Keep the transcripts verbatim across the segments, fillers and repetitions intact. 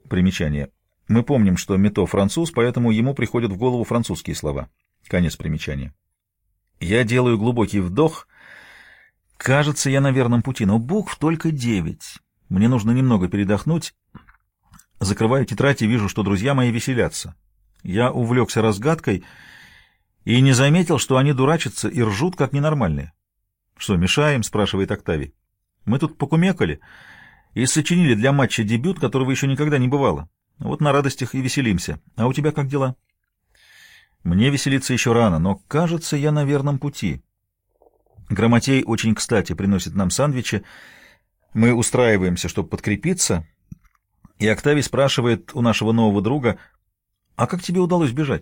Примечание. Мы помним, что Мито француз, поэтому ему приходят в голову французские слова. Конец примечания. Я делаю глубокий вдох. Кажется, я на верном пути, но букв только девять. Мне нужно немного передохнуть. Закрываю тетрадь и вижу, что друзья мои веселятся. Я увлекся разгадкой и не заметил, что они дурачатся и ржут, как ненормальные. — Что, мешаем? — спрашивает Октавий. — Мы тут покумекали и сочинили для матча дебют, которого еще никогда не бывало. Вот на радостях и веселимся. А у тебя как дела? Мне веселиться еще рано, но, кажется, я на верном пути. Грамотей очень кстати приносит нам сэндвичи. Мы устраиваемся, чтобы подкрепиться, и Октавий спрашивает у нашего нового друга: «А как тебе удалось бежать?»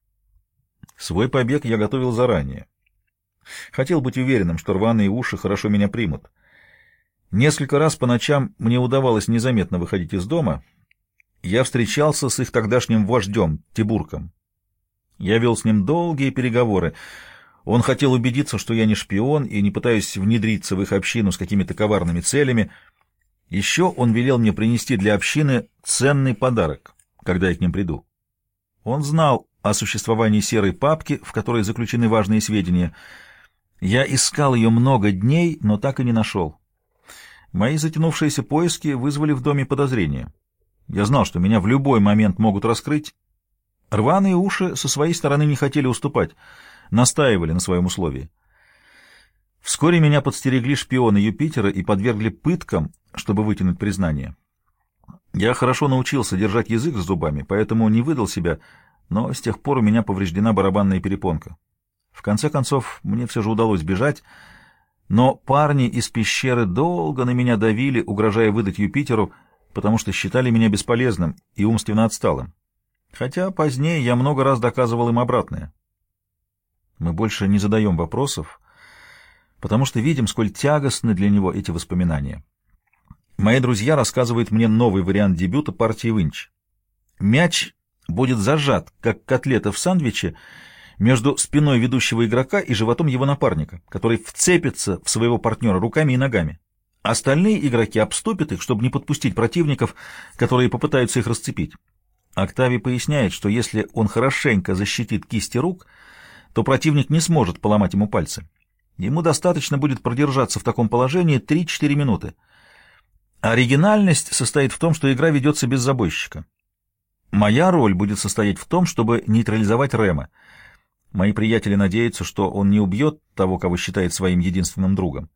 Свой побег я готовил заранее. Хотел быть уверенным, что рваные уши хорошо меня примут. Несколько раз по ночам мне удавалось незаметно выходить из дома. Я встречался с их тогдашним вождем, Тибурком. Я вел с ним долгие переговоры. Он хотел убедиться, что я не шпион и не пытаюсь внедриться в их общину с какими-то коварными целями. Еще он велел мне принести для общины ценный подарок, когда я к ним приду. Он знал о существовании серой папки, в которой заключены важные сведения. Я искал ее много дней, но так и не нашел. Мои затянувшиеся поиски вызвали в доме подозрения. Я знал, что меня в любой момент могут раскрыть. Рваные уши со своей стороны не хотели уступать, настаивали на своем условии. Вскоре меня подстерегли шпионы Юпитера и подвергли пыткам, чтобы вытянуть признание. Я хорошо научился держать язык с зубами, поэтому не выдал себя, но с тех пор у меня повреждена барабанная перепонка. В конце концов, мне все же удалось бежать, но парни из пещеры долго на меня давили, угрожая выдать Юпитеру, потому что считали меня бесполезным и умственно отсталым. Хотя позднее я много раз доказывал им обратное. Мы больше не задаем вопросов, потому что видим, сколь тягостны для него эти воспоминания. Мои друзья рассказывают мне новый вариант дебюта партии Винч. Мяч будет зажат, как котлета в сэндвиче, между спиной ведущего игрока и животом его напарника, который вцепится в своего партнера руками и ногами. Остальные игроки обступят их, чтобы не подпустить противников, которые попытаются их расцепить. Октавий поясняет, что если он хорошенько защитит кисти рук, то противник не сможет поломать ему пальцы. Ему достаточно будет продержаться в таком положении три-четыре минуты. Оригинальность состоит в том, что игра ведется без забойщика. Моя роль будет состоять в том, чтобы нейтрализовать Рема. Мои приятели надеются, что он не убьет того, кого считает своим единственным другом.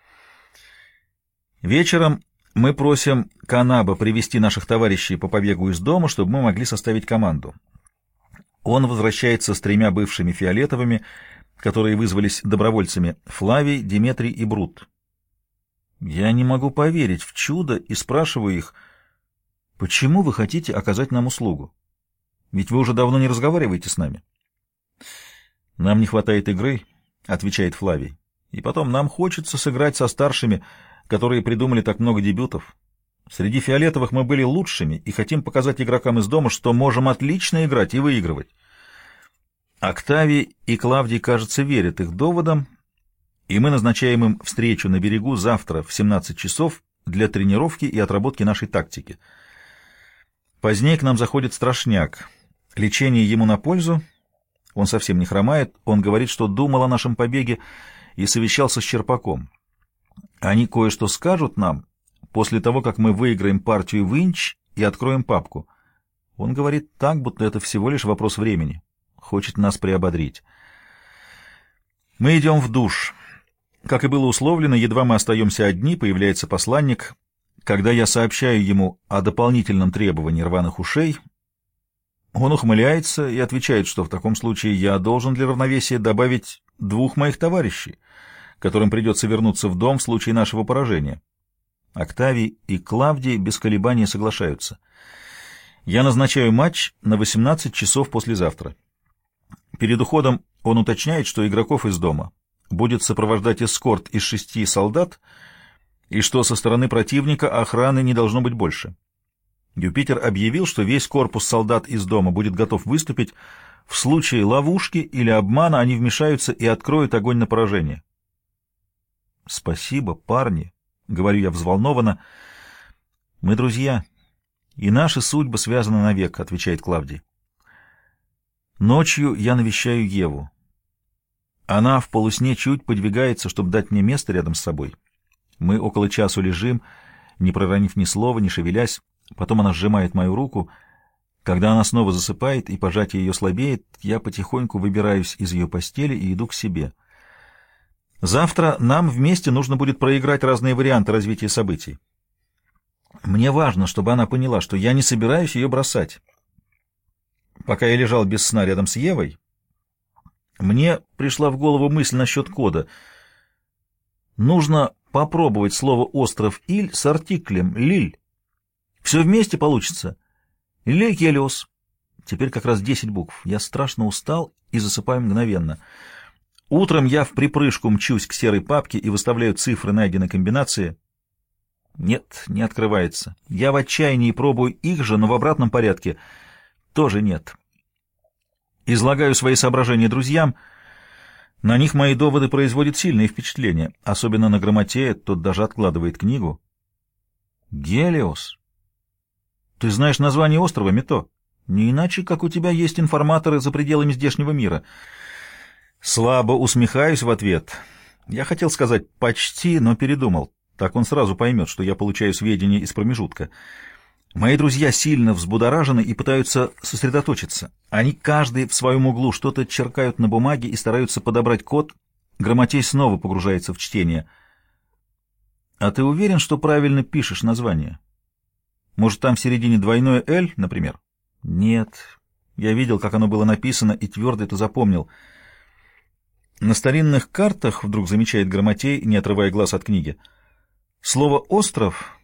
Вечером мы просим Канаба привести наших товарищей по побегу из дома, чтобы мы могли составить команду. Он возвращается с тремя бывшими фиолетовыми, которые вызвались добровольцами: Флавий, Диметрий и Брут. Я не могу поверить в чудо и спрашиваю их: почему вы хотите оказать нам услугу? Ведь вы уже давно не разговариваете с нами. Нам не хватает игры, отвечает Флавий. И потом нам хочется сыграть со старшими, которые придумали так много дебютов. Среди фиолетовых мы были лучшими и хотим показать игрокам из дома, что можем отлично играть и выигрывать. Октавий и Клавдий, кажется, верят их доводам, и мы назначаем им встречу на берегу завтра в семнадцать часов для тренировки и отработки нашей тактики. Позднее к нам заходит Страшняк. Лечение ему на пользу. Он совсем не хромает. Он говорит, что думал о нашем побеге и совещался с Черпаком. Они кое-что скажут нам после того, как мы выиграем партию Винч и откроем папку. Он говорит так, будто это всего лишь вопрос времени. Хочет нас приободрить. Мы идем в душ. Как и было условлено, едва мы остаемся одни, появляется посланник. Когда я сообщаю ему о дополнительном требовании рваных ушей, он ухмыляется и отвечает, что в таком случае я должен для равновесия добавить двух моих товарищей, которым придется вернуться в дом в случае нашего поражения. Октавий и Клавдий без колебаний соглашаются. Я назначаю матч на восемнадцать часов послезавтра. Перед уходом он уточняет, что игроков из дома будет сопровождать эскорт из шести солдат и что со стороны противника охраны не должно быть больше. Юпитер объявил, что весь корпус солдат из дома будет готов выступить. В случае ловушки или обмана они вмешаются и откроют огонь на поражение. «Спасибо, парни», — говорю я взволнованно. «Мы друзья, И наши судьбы связаны навек, отвечает Клавдий. Ночью я навещаю Еву. Она в полусне чуть подвигается, чтобы дать мне место рядом с собой. Мы около часу лежим, не проронив ни слова, не шевелясь. Потом она сжимает мою руку. Когда она снова засыпает и пожатие ее слабеет, я потихоньку выбираюсь из ее постели и иду к себе. Завтра нам вместе нужно будет проиграть разные варианты развития событий. Мне важно, чтобы она поняла, что я не собираюсь ее бросать. Пока я лежал без сна рядом с Евой, мне пришла в голову мысль насчет кода. Нужно попробовать слово «остров Иль» с артиклем «лиль». Все вместе получится. Лиль-Гелиос. Теперь как раз десять букв. Я страшно устал и засыпаю мгновенно. Утром я в припрыжку мчусь к серой папке и выставляю цифры найденной комбинации. Нет, не открывается. Я в отчаянии пробую их же, но в обратном порядке. Тоже нет. Излагаю свои соображения друзьям. На них мои доводы производят сильное впечатление. Особенно на Грамотея, тот даже откладывает книгу. Гелиос. Ты знаешь название острова, Мито? Не иначе, как у тебя есть информаторы за пределами здешнего мира. Слабо усмехаюсь в ответ. Я хотел сказать «почти», но передумал. Так он сразу поймет, что я получаю сведения из промежутка. Мои друзья сильно взбудоражены и пытаются сосредоточиться. Они каждый в своем углу что-то черкают на бумаге и стараются подобрать код. Грамотей снова погружается в чтение. А ты уверен, что правильно пишешь название? Может, там в середине двойное «Л», например? Нет. Я видел, как оно было написано, и твердо это запомнил. На старинных картах, вдруг замечает Грамотей, не отрывая глаз от книги, слово «остров»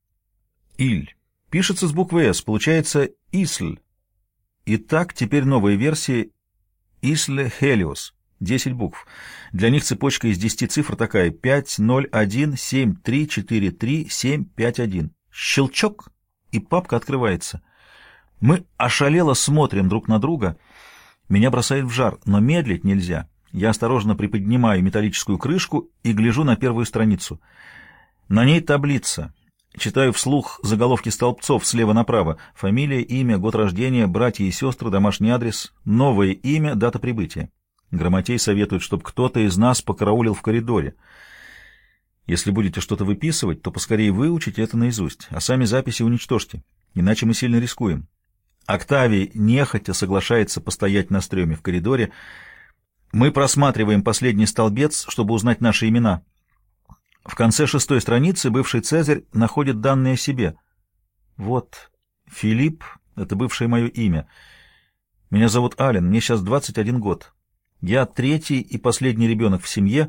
— «Иль» пишется с буквы «С», получается «Исль». Итак, теперь новая версия «Исле Хелиос», десять букв. Для них цепочка из десяти цифр такая: пять, ноль, один, семь, три, четыре, три, семь, пять, один. Щелчок, и папка открывается. Мы ошалело смотрим друг на друга. Меня бросает в жар, но медлить нельзя. Я осторожно приподнимаю металлическую крышку и гляжу на первую страницу. На ней таблица. Читаю вслух заголовки столбцов слева направо. Фамилия, имя, год рождения, братья и сестры, домашний адрес, новое имя, дата прибытия. Грамотей советует, чтобы кто-то из нас покараулил в коридоре. Если будете что-то выписывать, то поскорее выучите это наизусть, а сами записи уничтожьте, иначе мы сильно рискуем. Октавий нехотя соглашается постоять на стреме в коридоре. Мы просматриваем последний столбец, чтобы узнать наши имена. В конце шестой страницы бывший Цезарь находит данные о себе. Вот, Филипп — это бывшее мое имя. Меня зовут Ален, мне сейчас двадцать один год. Я третий и последний ребенок в семье.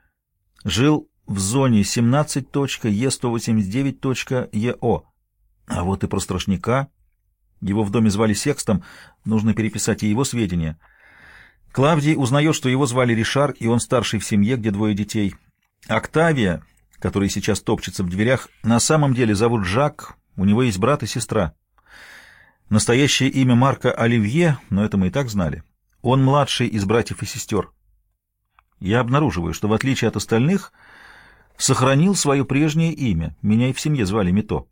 Жил в зоне семнадцать Е сто восемьдесят девять Е О. А вот и про Страшняка. Его в доме звали Секстом, нужно переписать и его сведения. Клавдий узнает, что его звали Ришар, и он старший в семье, где двое детей. Октавия, который сейчас топчется в дверях, на самом деле зовут Жак, у него есть брат и сестра. Настоящее имя Марка Оливье, но это мы и так знали. Он младший из братьев и сестер. Я обнаруживаю, что в отличие от остальных, сохранил свое прежнее имя. Меня и в семье звали Мито.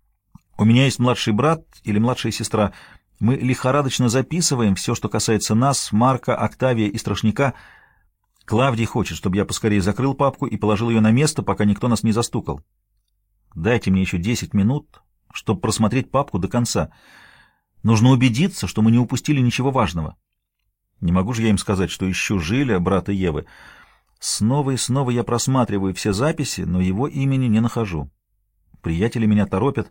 У меня есть младший брат или младшая сестра. Мы лихорадочно записываем все, что касается нас, Марка, Октавия и Страшняка. Клавдий хочет, чтобы я поскорее закрыл папку и положил ее на место, пока никто нас не застукал. Дайте мне еще десять минут, чтобы просмотреть папку до конца. Нужно убедиться, что мы не упустили ничего важного. Не могу же я им сказать, что ищу Жиля, брата Евы. Снова и снова я просматриваю все записи, но его имени не нахожу. Приятели меня торопят.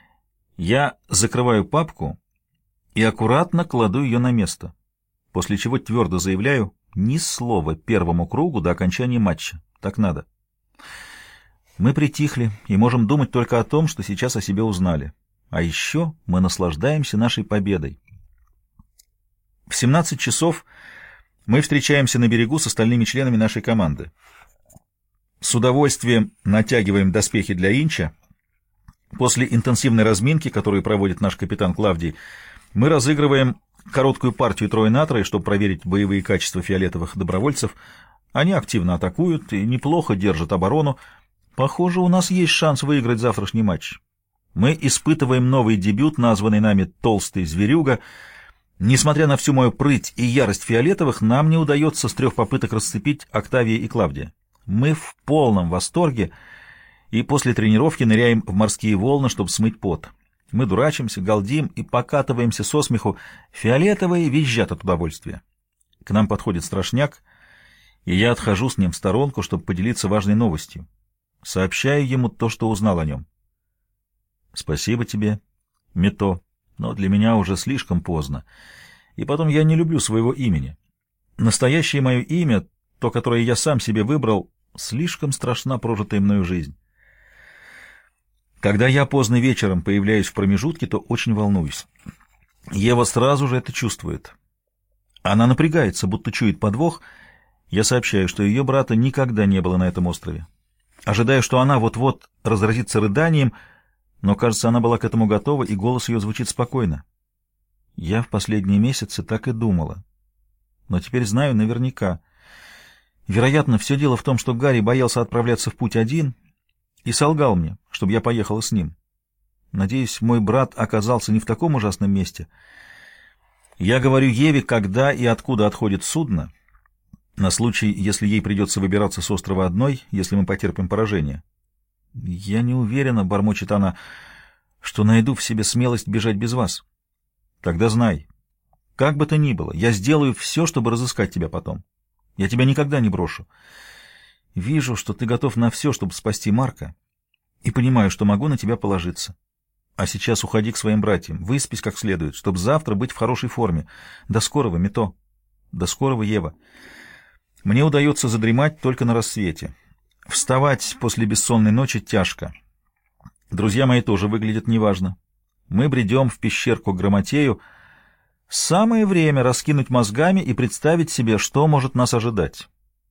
Я закрываю папку и аккуратно кладу ее на место, после чего твердо заявляю: ни слова первому кругу до окончания матча. Так надо. Мы притихли и можем думать только о том, что сейчас о себе узнали. А еще мы наслаждаемся нашей победой. В семнадцать часов мы встречаемся на берегу с остальными членами нашей команды. С удовольствием натягиваем доспехи для Инча. После интенсивной разминки, которую проводит наш капитан Клавдий, мы разыгрываем короткую партию трое на трое, чтобы проверить боевые качества фиолетовых добровольцев. Они активно атакуют и неплохо держат оборону. Похоже, у нас есть шанс выиграть завтрашний матч. Мы испытываем новый дебют, названный нами «Толстый зверюга». Несмотря на всю мою прыть и ярость фиолетовых, нам не удается с трех попыток расцепить Октавия и Клавдия. Мы в полном восторге и после тренировки ныряем в морские волны, чтобы смыть пот. Мы дурачимся, галдим и покатываемся со смеху. Фиолетовые визжат от удовольствия. К нам подходит страшняк, и я отхожу с ним в сторонку, чтобы поделиться важной новостью. Сообщаю ему то, что узнал о нем. Спасибо тебе, Мито, но для меня уже слишком поздно. И потом я не люблю своего имени. Настоящее мое имя, то, которое я сам себе выбрал, слишком страшна прожитая мною жизнь. Когда я поздно вечером появляюсь в промежутке, то очень волнуюсь. Ева сразу же это чувствует. Она напрягается, будто чует подвох. Я сообщаю, что ее брата никогда не было на этом острове. Ожидаю, что она вот-вот разразится рыданием, но, кажется, она была к этому готова, и голос ее звучит спокойно. Я в последние месяцы так и думала. Но теперь знаю наверняка. Вероятно, все дело в том, что Гарри боялся отправляться в путь один и солгал мне, чтобы я поехала с ним. Надеюсь, мой брат оказался не в таком ужасном месте. Я говорю Еве, когда и откуда отходит судно, на случай, если ей придется выбираться с острова одной, если мы потерпим поражение. Я не уверена, — бормочет она, — что найду в себе смелость бежать без вас. Тогда знай, как бы то ни было, я сделаю все, чтобы разыскать тебя потом. Я тебя никогда не брошу. Вижу, что ты готов на все, чтобы спасти Марка, и понимаю, что могу на тебя положиться. А сейчас уходи к своим братьям, выспись как следует, чтобы завтра быть в хорошей форме. До скорого, Мито. До скорого, Ева. Мне удается задремать только на рассвете. Вставать после бессонной ночи тяжко. Друзья мои тоже выглядят неважно. Мы бредем в пещерку к Грамотею. Самое время раскинуть мозгами и представить себе, что может нас ожидать.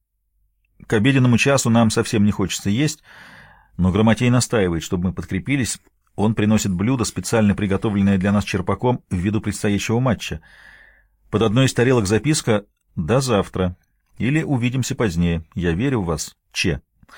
К обеденному часу нам совсем не хочется есть, но Грамотей настаивает, чтобы мы подкрепились. Он приносит блюдо, специально приготовленное для нас черпаком в виду предстоящего матча. Под одной из тарелок записка «До завтра» или «Увидимся позднее. Я верю в вас. Че».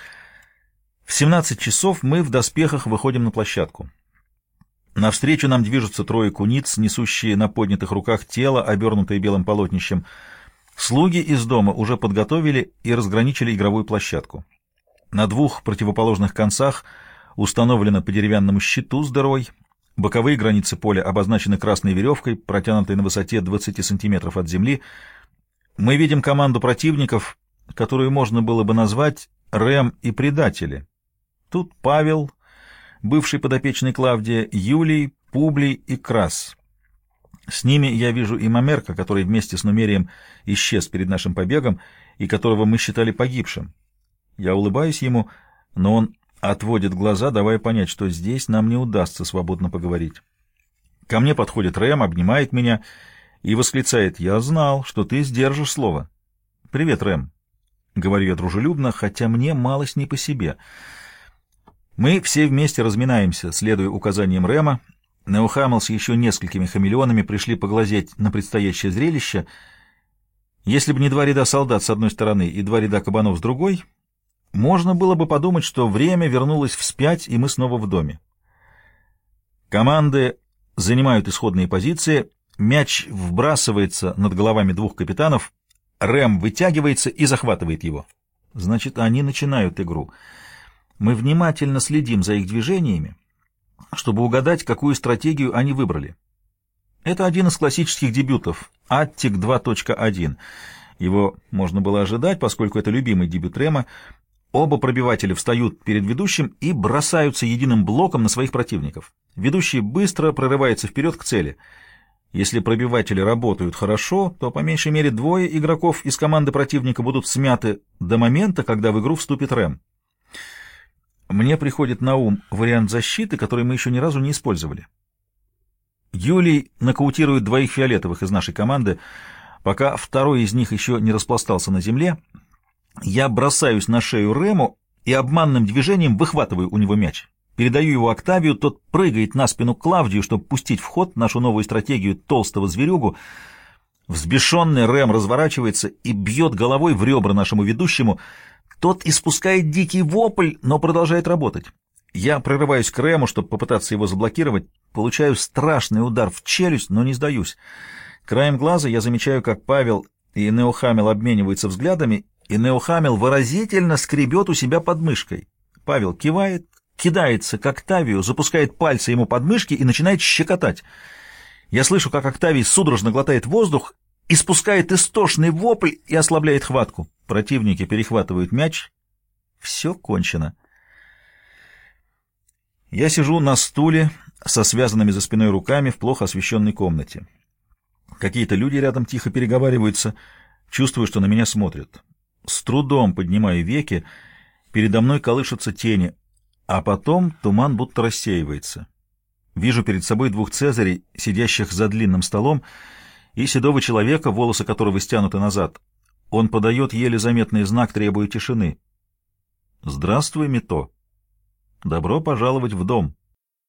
В семнадцать часов мы в доспехах выходим на площадку. Навстречу нам движутся трое куниц, несущие на поднятых руках тело, обернутое белым полотнищем. Слуги из дома уже подготовили и разграничили игровую площадку. На двух противоположных концах установлено по деревянному щиту с дырой. Боковые границы поля обозначены красной веревкой, протянутой на высоте двадцати сантиметров от земли. Мы видим команду противников, которую можно было бы назвать «Рэм и предатели». Тут Павел, бывший подопечный Клавдия, Юлий, Публий и Крас. С ними я вижу и Мамерка, который вместе с Нумерием исчез перед нашим побегом и которого мы считали погибшим. Я улыбаюсь ему, но он отводит глаза, давая понять, что здесь нам не удастся свободно поговорить. Ко мне подходит Рэм, обнимает меня и восклицает: «Я знал, что ты сдержишь слово». «Привет, Рэм», — говорю я дружелюбно, хотя мне малость не по себе. Мы все вместе разминаемся, следуя указаниям Рэма. Неохамл с еще несколькими хамелеонами пришли поглазеть на предстоящее зрелище. Если бы не два ряда солдат с одной стороны и два ряда кабанов с другой, можно было бы подумать, что время вернулось вспять, и мы снова в доме. Команды занимают исходные позиции, мяч вбрасывается над головами двух капитанов, Рэм вытягивается и захватывает его. Значит, они начинают игру. Мы внимательно следим за их движениями, чтобы угадать, какую стратегию они выбрали. Это один из классических дебютов «Аттик два точка один». Его можно было ожидать, поскольку это любимый дебют Рэма. Оба пробивателя встают перед ведущим и бросаются единым блоком на своих противников. Ведущий быстро прорывается вперед к цели. Если пробиватели работают хорошо, то по меньшей мере двое игроков из команды противника будут смяты до момента, когда в игру вступит Рэм. Мне приходит на ум вариант защиты, который мы еще ни разу не использовали. Юлий нокаутирует двоих фиолетовых из нашей команды. Пока второй из них еще не распластался на земле, я бросаюсь на шею Рэму и обманным движением выхватываю у него мяч. Передаю его Октавию, тот прыгает на спину Клавдию, чтобы пустить в ход нашу новую стратегию толстого зверюгу. Взбешенный Рэм разворачивается и бьет головой в ребра нашему ведущему. Тот испускает дикий вопль, но продолжает работать. Я прорываюсь к Рэму, чтобы попытаться его заблокировать. Получаю страшный удар в челюсть, но не сдаюсь. Краем глаза я замечаю, как Павел и Неохамел обмениваются взглядами, и Неохамел выразительно скребет у себя под мышкой. Павел кивает, кидается к Октавию, запускает пальцы ему под мышки и начинает щекотать. Я слышу, как Октавий судорожно глотает воздух, испускает истошный вопль и ослабляет хватку. Противники перехватывают мяч. Все кончено. Я сижу на стуле со связанными за спиной руками в плохо освещенной комнате. Какие-то люди рядом тихо переговариваются. Чувствую, что на меня смотрят. С трудом поднимаю веки. Передо мной колышутся тени. А потом туман будто рассеивается. Вижу перед собой двух цезарей, сидящих за длинным столом, и седого человека, волосы которого стянуты назад. Он подает еле заметный знак, требуя тишины. «Здравствуй, Мито. Добро пожаловать в дом».